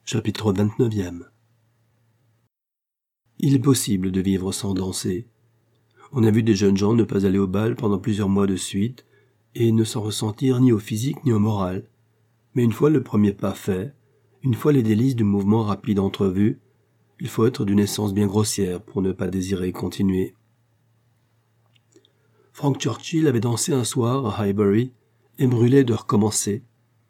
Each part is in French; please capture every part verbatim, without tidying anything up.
Chapitre vingt-neuf. Il est possible de vivre sans danser. On a vu des jeunes gens ne pas aller au bal pendant plusieurs mois de suite, et ne s'en ressentir ni au physique ni au moral. Mais une fois le premier pas fait, une fois les délices du mouvement rapide entrevus, il faut être d'une essence bien grossière pour ne pas désirer continuer. Frank Churchill avait dansé un soir à Highbury et brûlait de recommencer.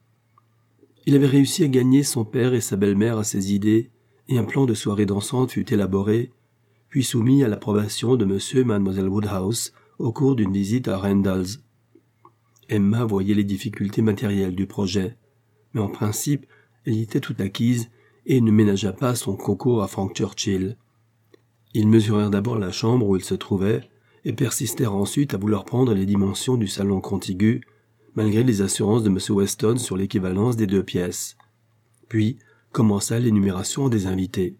Il avait réussi à gagner son père et sa belle-mère à ses idées, et un plan de soirée dansante fut élaboré, puis soumis à l'approbation de monsieur et mademoiselle Woodhouse au cours d'une visite à Randalls. Emma voyait les difficultés matérielles du projet, mais en principe, elle y était tout acquise et ne ménagea pas son concours à Frank Churchill. Ils mesurèrent d'abord la chambre où il se trouvait, et persistèrent ensuite à vouloir prendre les dimensions du salon contigu, malgré les assurances de M. Weston sur l'équivalence des deux pièces. Puis commença l'énumération des invités.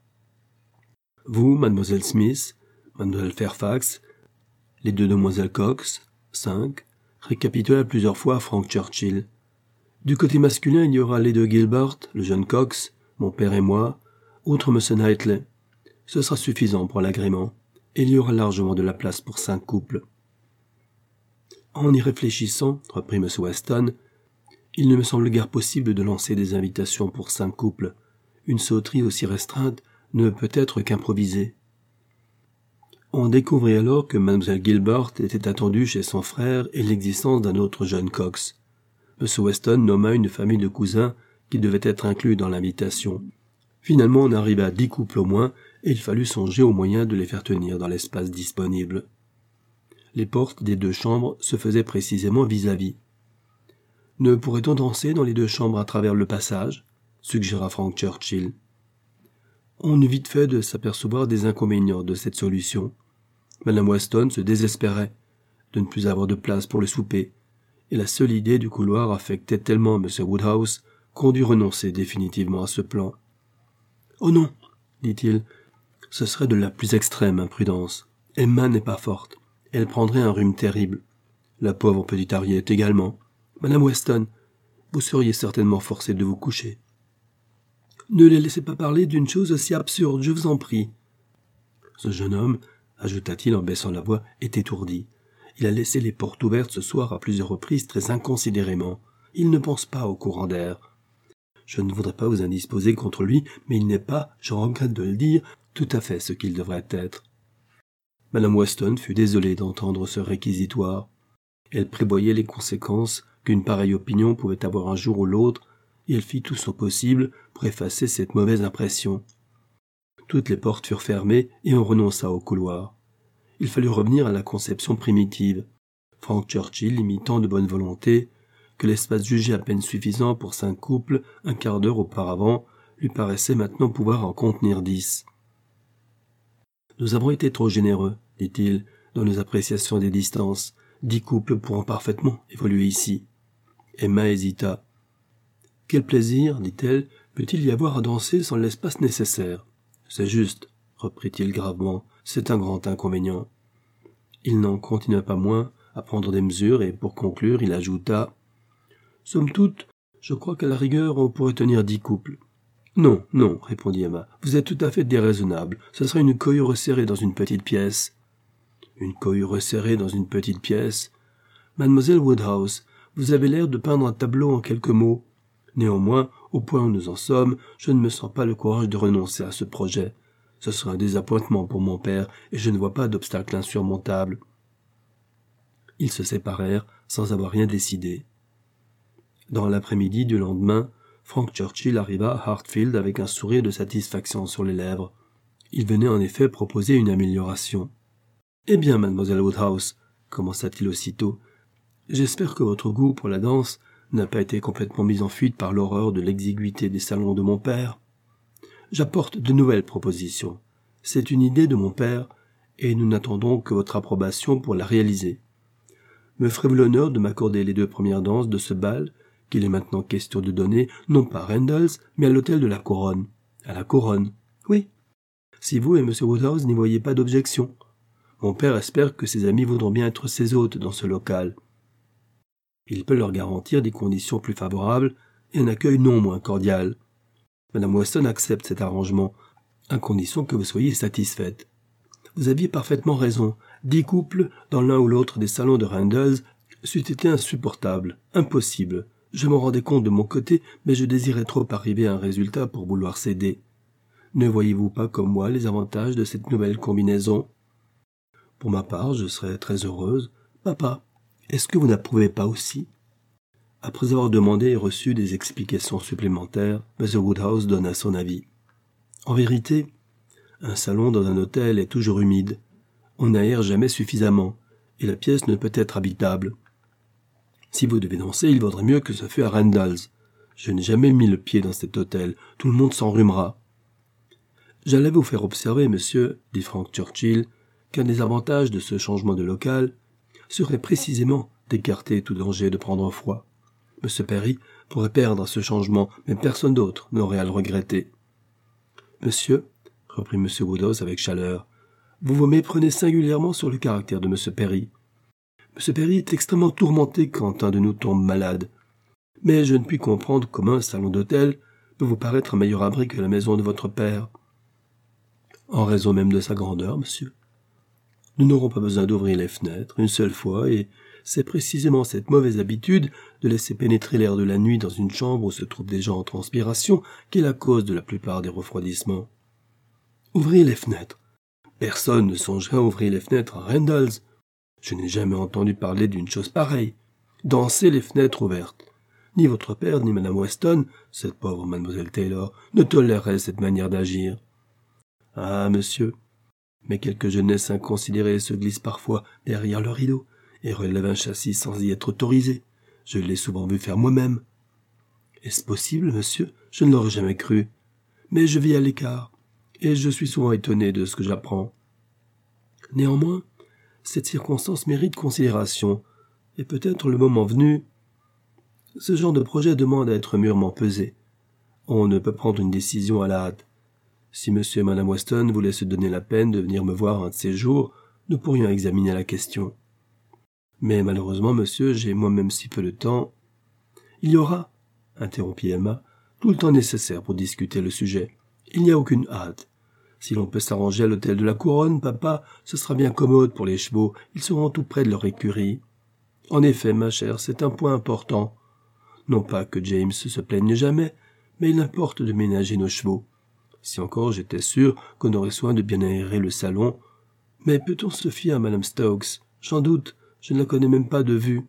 Vous, mademoiselle Smith, mademoiselle Fairfax, les deux demoiselles Cox, cinq, récapitula plusieurs fois Frank Churchill. Du côté masculin, il y aura les deux Gilbert, le jeune Cox, mon père et moi, outre M. Knightley. Ce sera suffisant pour l'agrément, et il y aura largement de la place pour cinq couples. En y réfléchissant, reprit M. Weston, il ne me semble guère possible de lancer des invitations pour cinq couples. Une sauterie aussi restreinte ne peut être qu'improvisée. On découvrit alors que Mlle Gilbert était attendue chez son frère et l'existence d'un autre jeune Cox. M. Weston nomma une famille de cousins qui devaient être inclus dans l'invitation. Finalement, on arriva à dix couples au moins, et il fallut songer au moyen de les faire tenir dans l'espace disponible. Les portes des deux chambres se faisaient précisément vis-à-vis. « Ne pourrait-on danser dans les deux chambres à travers le passage ?» suggéra Frank Churchill. On eut vite fait de s'apercevoir des inconvénients de cette solution. Madame Weston se désespérait de ne plus avoir de place pour le souper, et la seule idée du couloir affectait tellement M. Woodhouse qu'on dut renoncer définitivement à ce plan. « Oh non !» dit-il, « ce serait de la plus extrême imprudence. Emma n'est pas forte. Elle prendrait un rhume terrible. La pauvre petite Harriet également. Madame Weston, vous seriez certainement forcée de vous coucher. »« Ne les laissez pas parler d'une chose aussi absurde, je vous en prie. » Ce jeune homme, ajouta-t-il en baissant la voix, est étourdi. Il a laissé les portes ouvertes ce soir à plusieurs reprises très inconsidérément. Il ne pense pas au courant d'air. Je ne voudrais pas vous indisposer contre lui, mais il n'est pas, je regrette de le dire, tout à fait ce qu'il devrait être. Madame Weston fut désolée d'entendre ce réquisitoire. Elle prévoyait les conséquences qu'une pareille opinion pouvait avoir un jour ou l'autre, et elle fit tout son possible pour effacer cette mauvaise impression. Toutes les portes furent fermées et on renonça au couloir. Il fallut revenir à la conception primitive. Frank Churchill imitant de bonne volonté que l'espace jugé à peine suffisant pour cinq couples un quart d'heure auparavant lui paraissait maintenant pouvoir en contenir dix. « Nous avons été trop généreux, dit-il, dans nos appréciations des distances. Dix couples pourront parfaitement évoluer ici. » Emma hésita. « Quel plaisir, dit-elle, peut-il y avoir à danser sans l'espace nécessaire ? » « C'est juste, reprit-il gravement, c'est un grand inconvénient. » Il n'en continua pas moins à prendre des mesures et, pour conclure, il ajouta « Somme toute, je crois qu'à la rigueur, on pourrait tenir dix couples. »« Non, non, répondit Emma, vous êtes tout à fait déraisonnable. Ce serait une cohue resserrée dans une petite pièce. »« Une cohue resserrée dans une petite pièce. Mademoiselle Woodhouse, vous avez l'air de peindre un tableau en quelques mots. Néanmoins, au point où nous en sommes, je ne me sens pas le courage de renoncer à ce projet. Ce serait un désappointement pour mon père, et je ne vois pas d'obstacle insurmontable. » Ils se séparèrent sans avoir rien décidé. Dans l'après-midi du lendemain, Frank Churchill arriva à Hartfield avec un sourire de satisfaction sur les lèvres. Il venait en effet proposer une amélioration. « Eh bien, mademoiselle Woodhouse, commença-t-il aussitôt, j'espère que votre goût pour la danse n'a pas été complètement mis en fuite par l'horreur de l'exiguïté des salons de mon père. J'apporte de nouvelles propositions. C'est une idée de mon père, et nous n'attendons que votre approbation pour la réaliser. Me ferez-vous l'honneur de m'accorder les deux premières danses de ce bal, qu'il est maintenant question de donner, non pas à Randalls, mais à l'hôtel de la Couronne. À la Couronne, oui. Si vous et M. Woodhouse n'y voyez pas d'objection. Mon père espère que ses amis voudront bien être ses hôtes dans ce local. Il peut leur garantir des conditions plus favorables et un accueil non moins cordial. Madame Weston accepte cet arrangement, à condition que vous soyez satisfaite. Vous aviez parfaitement raison. Dix couples dans l'un ou l'autre des salons de Randalls c'eût été insupportable, impossible. Je m'en rendais compte de mon côté, mais je désirais trop arriver à un résultat pour vouloir céder. Ne voyez-vous pas comme moi les avantages de cette nouvelle combinaison? Pour ma part, je serais très heureuse. Papa, est-ce que vous n'approuvez pas aussi? Après avoir demandé et reçu des explications supplémentaires, M. Woodhouse donna son avis. En vérité, un salon dans un hôtel est toujours humide. On n'aère jamais suffisamment, et la pièce ne peut être habitable. Si vous devez danser, il vaudrait mieux que ce fût à Randalls. Je n'ai jamais mis le pied dans cet hôtel. Tout le monde s'enrhumera. J'allais vous faire observer, monsieur, dit Frank Churchill, qu'un des avantages de ce changement de local serait précisément d'écarter tout danger de prendre froid. Monsieur Perry pourrait perdre ce changement, mais personne d'autre n'aurait à le regretter. Monsieur, reprit M. Woodhouse avec chaleur, vous vous méprenez singulièrement sur le caractère de M. Perry. M. Perry est extrêmement tourmenté quand un de nous tombe malade. Mais je ne puis comprendre comment un salon d'hôtel peut vous paraître un meilleur abri que la maison de votre père. En raison même de sa grandeur, monsieur. Nous n'aurons pas besoin d'ouvrir les fenêtres une seule fois, et c'est précisément cette mauvaise habitude de laisser pénétrer l'air de la nuit dans une chambre où se trouvent des gens en transpiration qui est la cause de la plupart des refroidissements. Ouvrez les fenêtres. Personne ne songerait à ouvrir les fenêtres à Randalls. Je n'ai jamais entendu parler d'une chose pareille. Dansez les fenêtres ouvertes. Ni votre père, ni Madame Weston, cette pauvre mademoiselle Taylor, ne toléreraient cette manière d'agir. Ah, monsieur, mais quelque jeunesse inconsidérée se glisse parfois derrière le rideau et relève un châssis sans y être autorisé. Je l'ai souvent vu faire moi-même. Est-ce possible, monsieur? Je ne l'aurais jamais cru. Mais je vis à l'écart, et je suis souvent étonné de ce que j'apprends. Néanmoins, cette circonstance mérite considération, et peut-être le moment venu. Ce genre de projet demande à être mûrement pesé. On ne peut prendre une décision à la hâte. Si monsieur et madame Weston voulaient se donner la peine de venir me voir un de ces jours, nous pourrions examiner la question. Mais malheureusement, monsieur, j'ai moi-même si peu de temps. Il y aura, interrompit Emma, tout le temps nécessaire pour discuter le sujet. Il n'y a aucune hâte. Si l'on peut s'arranger à l'hôtel de la Couronne, papa, ce sera bien commode pour les chevaux, ils seront tout près de leur écurie. En effet, ma chère, c'est un point important. Non pas que James se plaigne jamais, mais il importe de ménager nos chevaux. Si encore j'étais sûr qu'on aurait soin de bien aérer le salon. Mais peut-on se fier à madame Stokes? J'en doute, je ne la connais même pas de vue.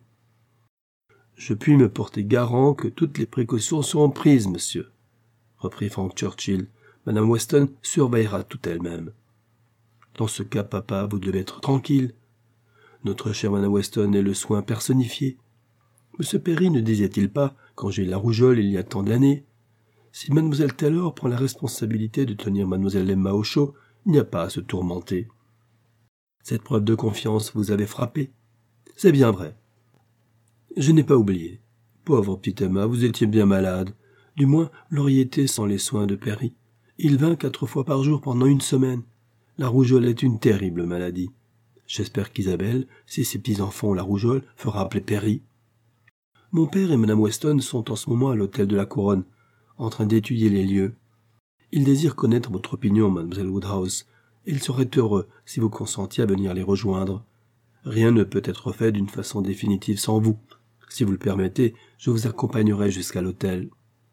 Je puis me porter garant que toutes les précautions seront prises, monsieur, reprit Frank Churchill. Madame Weston surveillera tout elle-même. Dans ce cas, papa, vous devez être tranquille. Notre chère madame Weston est le soin personnifié. Monsieur Perry ne disait-il pas, quand j'ai eu la rougeole il y a tant d'années, si mademoiselle Taylor prend la responsabilité de tenir mademoiselle Emma au chaud, il n'y a pas à se tourmenter. Cette preuve de confiance vous avait frappé. C'est bien vrai. Je n'ai pas oublié. Pauvre petite Emma, vous étiez bien malade. Du moins, l'auriez été sans les soins de Perry. Il vint quatre fois par jour pendant une semaine. La rougeole est une terrible maladie. J'espère qu'Isabelle, si ses petits-enfants ont la rougeole, fera appeler Perry. Mon père et madame Weston sont en ce moment à l'hôtel de la Couronne, en train d'étudier les lieux. Ils désirent connaître votre opinion, mademoiselle Woodhouse, et ils seraient heureux si vous consentiez à venir les rejoindre. Rien ne peut être fait d'une façon définitive sans vous. Si vous le permettez, je vous accompagnerai jusqu'à l'hôtel.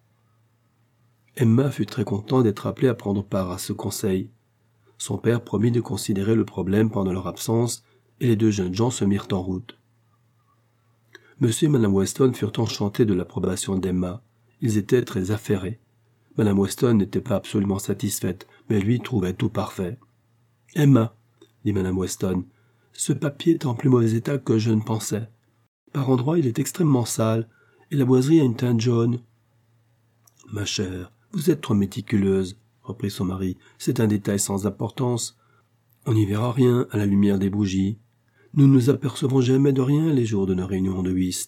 Emma fut très contente d'être appelée à prendre part à ce conseil. Son père promit de considérer le problème pendant leur absence, et les deux jeunes gens se mirent en route. Monsieur et madame Weston furent enchantés de l'approbation d'Emma. Ils étaient très affairés. Madame Weston n'était pas absolument satisfaite, mais lui trouvait tout parfait. « Emma, dit madame Weston, ce papier est en plus mauvais état que je ne pensais. Par endroits, il est extrêmement sale, et la boiserie a une teinte jaune. »« Ma chère, vous êtes trop méticuleuse, reprit son mari. C'est un détail sans importance. On n'y verra rien à la lumière des bougies. Nous ne nous apercevons jamais de rien les jours de nos réunions de whist. »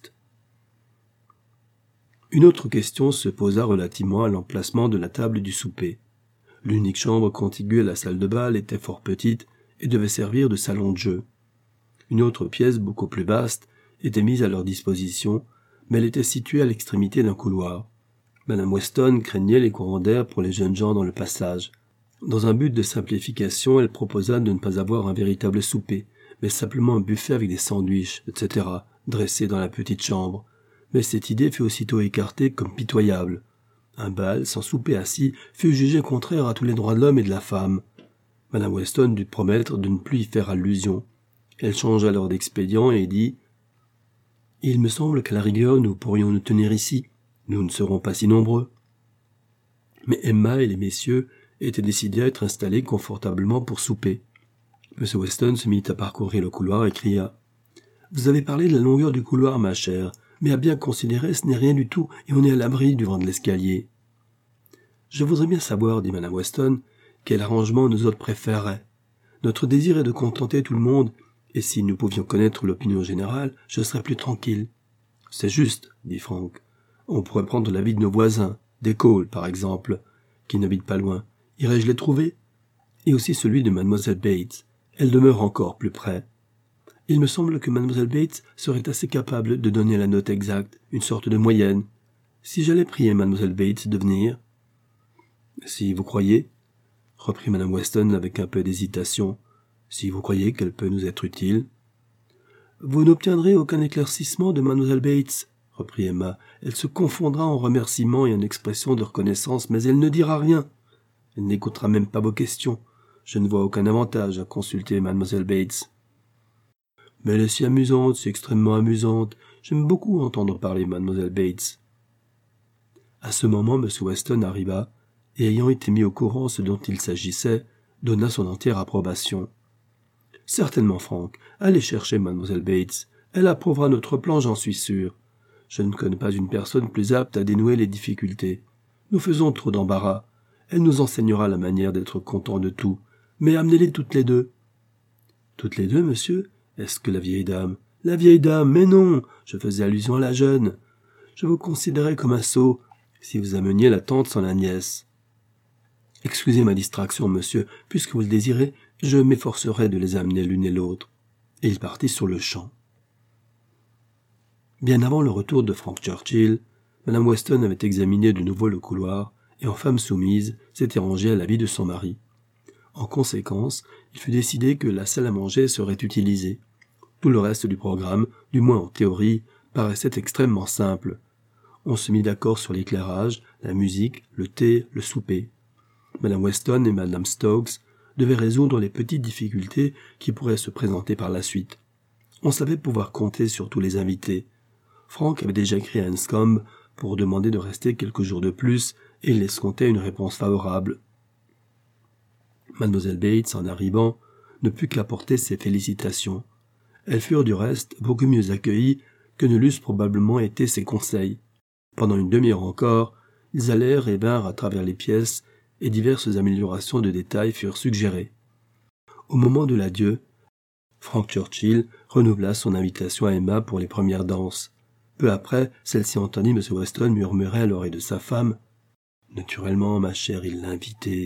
Une autre question se posa relativement à l'emplacement de la table du souper. L'unique chambre contiguë à la salle de bal était fort petite et devait servir de salon de jeu. Une autre pièce, beaucoup plus vaste, était mise à leur disposition, mais elle était située à l'extrémité d'un couloir. Madame Weston craignait les courants d'air pour les jeunes gens dans le passage. Dans un but de simplification, elle proposa de ne pas avoir un véritable souper, mais simplement un buffet avec des sandwichs, et cetera, dressés dans la petite chambre. Mais cette idée fut aussitôt écartée comme pitoyable. Un bal, sans souper assis, fut jugé contraire à tous les droits de l'homme et de la femme. Madame Weston dut promettre de ne plus y faire allusion. Elle changea alors d'expédient et dit « Il me semble qu'à la rigueur nous pourrions nous tenir ici. Nous ne serons pas si nombreux. » Mais Emma et les messieurs étaient décidés à être installés confortablement pour souper. M. Weston se mit à parcourir le couloir et cria « Vous avez parlé de la longueur du couloir, ma chère, mais à bien considérer, ce n'est rien du tout, et on est à l'abri du vent de l'escalier. »« Je voudrais bien savoir, dit Madame Weston, quel arrangement nous autres préféreraient. Notre désir est de contenter tout le monde, et si nous pouvions connaître l'opinion générale, je serais plus tranquille. »« C'est juste, dit Frank. On pourrait prendre l'avis de nos voisins, des Cole, par exemple, qui n'habitent pas loin. Irais-je les trouver? Et aussi celui de Mademoiselle Bates. Elle demeure encore plus près. Il me semble que Mademoiselle Bates serait assez capable de donner la note exacte, une sorte de moyenne. Si j'allais prier Mademoiselle Bates de venir. »« Si vous croyez, reprit Madame Weston avec un peu d'hésitation, si vous croyez qu'elle peut nous être utile. »« Vous n'obtiendrez aucun éclaircissement de Mademoiselle Bates, reprit Emma. Elle se confondra en remerciements et en expressions de reconnaissance, mais elle ne dira rien. Elle n'écoutera même pas vos questions. Je ne vois aucun avantage à consulter Mademoiselle Bates. »« Mais elle est si amusante, si extrêmement amusante. J'aime beaucoup entendre parler Mademoiselle Bates. » À ce moment, M. Weston arriva, et ayant été mis au courant ce dont il s'agissait, donna son entière approbation. « Certainement, Frank, allez chercher Mademoiselle Bates. Elle approuvera notre plan, j'en suis sûr. Je ne connais pas une personne plus apte à dénouer les difficultés. Nous faisons trop d'embarras. Elle nous enseignera la manière d'être content de tout. Mais amenez-les toutes les deux. »« Toutes les deux, monsieur ? Est-ce que la vieille dame ? » ?»« La vieille dame, mais non, je faisais allusion à la jeune. Je vous considérais comme un sot si vous ameniez la tante sans la nièce. »« Excusez ma distraction, monsieur, puisque vous le désirez, je m'efforcerai de les amener l'une et l'autre. » Et il partit sur le champ. Bien avant le retour de Frank Churchill, Madame Weston avait examiné de nouveau le couloir et en femme soumise s'était rangée à l'avis de son mari. En conséquence, il fut décidé que la salle à manger serait utilisée. Tout le reste du programme, du moins en théorie, paraissait extrêmement simple. On se mit d'accord sur l'éclairage, la musique, le thé, le souper. Madame Weston et Madame Stokes devaient résoudre les petites difficultés qui pourraient se présenter par la suite. On savait pouvoir compter sur tous les invités. Frank avait déjà écrit à Anscombe pour demander de rester quelques jours de plus et il escomptait une réponse favorable. Mademoiselle Bates, en arrivant, ne put qu'apporter ses félicitations. Elles furent du reste beaucoup mieux accueillies que ne l'eussent probablement été ses conseils. Pendant une demi-heure encore, ils allèrent et vinrent à travers les pièces et diverses améliorations de détails furent suggérées. Au moment de l'adieu, Frank Churchill renouvela son invitation à Emma pour les premières danses. Peu après, celle-ci entendit M. Weston murmurer à l'oreille de sa femme « Naturellement, ma chère, il l'a invitée. »